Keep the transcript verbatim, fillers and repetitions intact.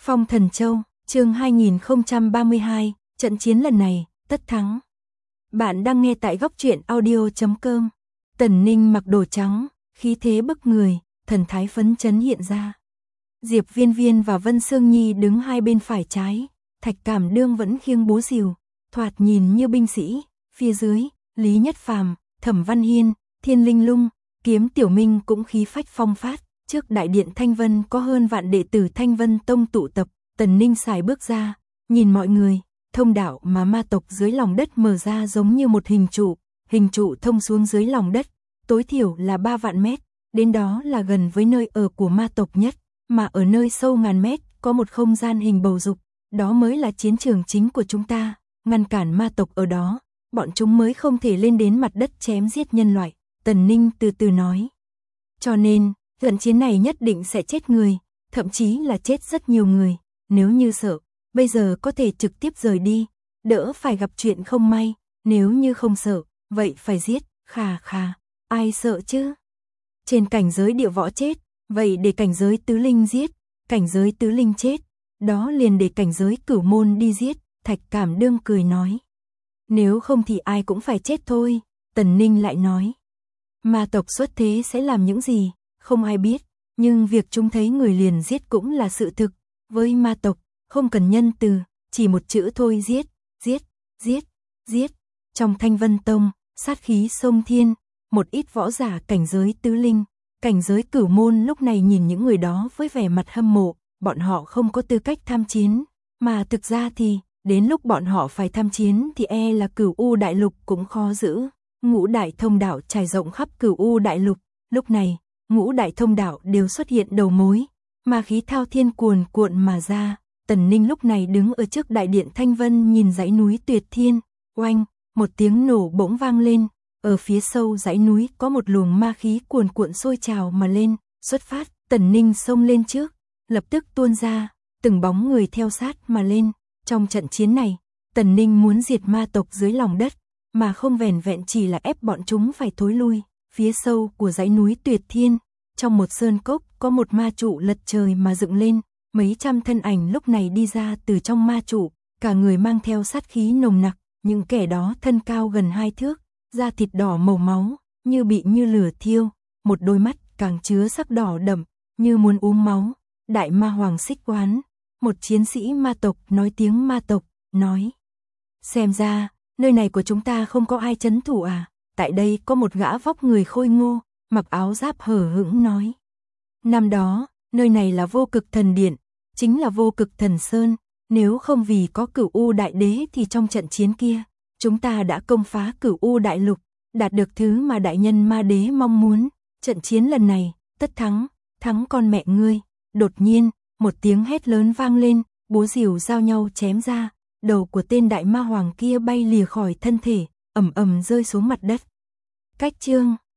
Phong Thần Châu, chương hai nghìn không trăm ba mươi hai, trận chiến lần này, tất thắng. Bạn đang nghe tại góc truyện audio chấm com. Tần Ninh mặc đồ trắng, khí thế bức người, thần thái phấn chấn hiện ra. Diệp Viên Viên và Vân Sương Nhi đứng hai bên phải trái, Thạch Cảm Đương vẫn khiêng búa rìu, thoạt nhìn như binh sĩ, phía dưới, Lý Nhất Phàm, Thẩm Văn Hiên, Thiên Linh Lung, Kiếm Tiểu Minh cũng khí phách phong phát. Trước đại điện Thanh Vân có hơn vạn đệ tử Thanh Vân Tông tụ tập, Tần Ninh xài bước ra, nhìn mọi người, thông đạo mà ma tộc dưới lòng đất mở ra giống như một hình trụ, hình trụ thông xuống dưới lòng đất, tối thiểu là ba vạn mét, đến đó là gần với nơi ở của ma tộc nhất, mà ở nơi sâu ngàn mét có một không gian hình bầu dục, đó mới là chiến trường chính của chúng ta, ngăn cản ma tộc ở đó, bọn chúng mới không thể lên đến mặt đất chém giết nhân loại, Tần Ninh từ từ nói. Cho nên, trận chiến này nhất định sẽ chết người, thậm chí là chết rất nhiều người, nếu như sợ, bây giờ có thể trực tiếp rời đi, đỡ phải gặp chuyện không may, nếu như không sợ, vậy phải giết, khà khà, ai sợ chứ? Trên cảnh giới địa võ chết, vậy để cảnh giới tứ linh giết, cảnh giới tứ linh chết, đó liền để cảnh giới cửu môn đi giết, Thạch Cảm Đương cười nói. Nếu không thì ai cũng phải chết thôi, Tần Ninh lại nói. Ma tộc xuất thế sẽ làm những gì? Không ai biết, nhưng việc chúng thấy người liền giết cũng là sự thực, với ma tộc, không cần nhân từ, chỉ một chữ thôi giết, giết, giết, giết. Trong Thanh Vân Tông, sát khí sông thiên, một ít võ giả cảnh giới tứ linh, cảnh giới cửu môn lúc này nhìn những người đó với vẻ mặt hâm mộ, bọn họ không có tư cách tham chiến, mà thực ra thì, đến lúc bọn họ phải tham chiến thì e là Cửu U Đại Lục cũng khó giữ, ngũ đại thông đạo trải rộng khắp Cửu U Đại Lục, lúc này, ngũ đại thông đạo đều xuất hiện đầu mối, ma khí thao thiên cuồn cuộn mà ra, Tần Ninh lúc này đứng ở trước đại điện Thanh Vân nhìn dãy núi Tuyệt Thiên, oanh, một tiếng nổ bỗng vang lên, ở phía sâu dãy núi có một luồng ma khí cuồn cuộn sôi trào mà lên, xuất phát, Tần Ninh xông lên trước, lập tức tuôn ra, từng bóng người theo sát mà lên, trong trận chiến này, Tần Ninh muốn diệt ma tộc dưới lòng đất, mà không vẻn vẹn chỉ là ép bọn chúng phải thối lui. Phía sâu của dãy núi Tuyệt Thiên, trong một sơn cốc có một ma trụ lật trời mà dựng lên, mấy trăm thân ảnh lúc này đi ra từ trong ma trụ, cả người mang theo sát khí nồng nặc, những kẻ đó thân cao gần hai thước, da thịt đỏ màu máu, như bị như lửa thiêu, một đôi mắt càng chứa sắc đỏ đậm, như muốn uống máu, đại ma hoàng Xích Quán, một chiến sĩ ma tộc nói tiếng ma tộc, nói. Xem ra, nơi này của chúng ta không có ai trấn thủ à? Tại đây có một gã vóc người khôi ngô, mặc áo giáp hở hững nói. Năm đó, nơi này là Vô Cực Thần Điện, chính là Vô Cực Thần Sơn, nếu không vì có Cửu U Đại Đế thì trong trận chiến kia, chúng ta đã công phá Cửu U Đại Lục, đạt được thứ mà đại nhân ma đế mong muốn, trận chiến lần này, tất thắng, thắng con mẹ ngươi. Đột nhiên, một tiếng hét lớn vang lên, búa rìu giao nhau chém ra, đầu của tên đại ma hoàng kia bay lìa khỏi thân thể, ầm ầm rơi xuống mặt đất. Cách chương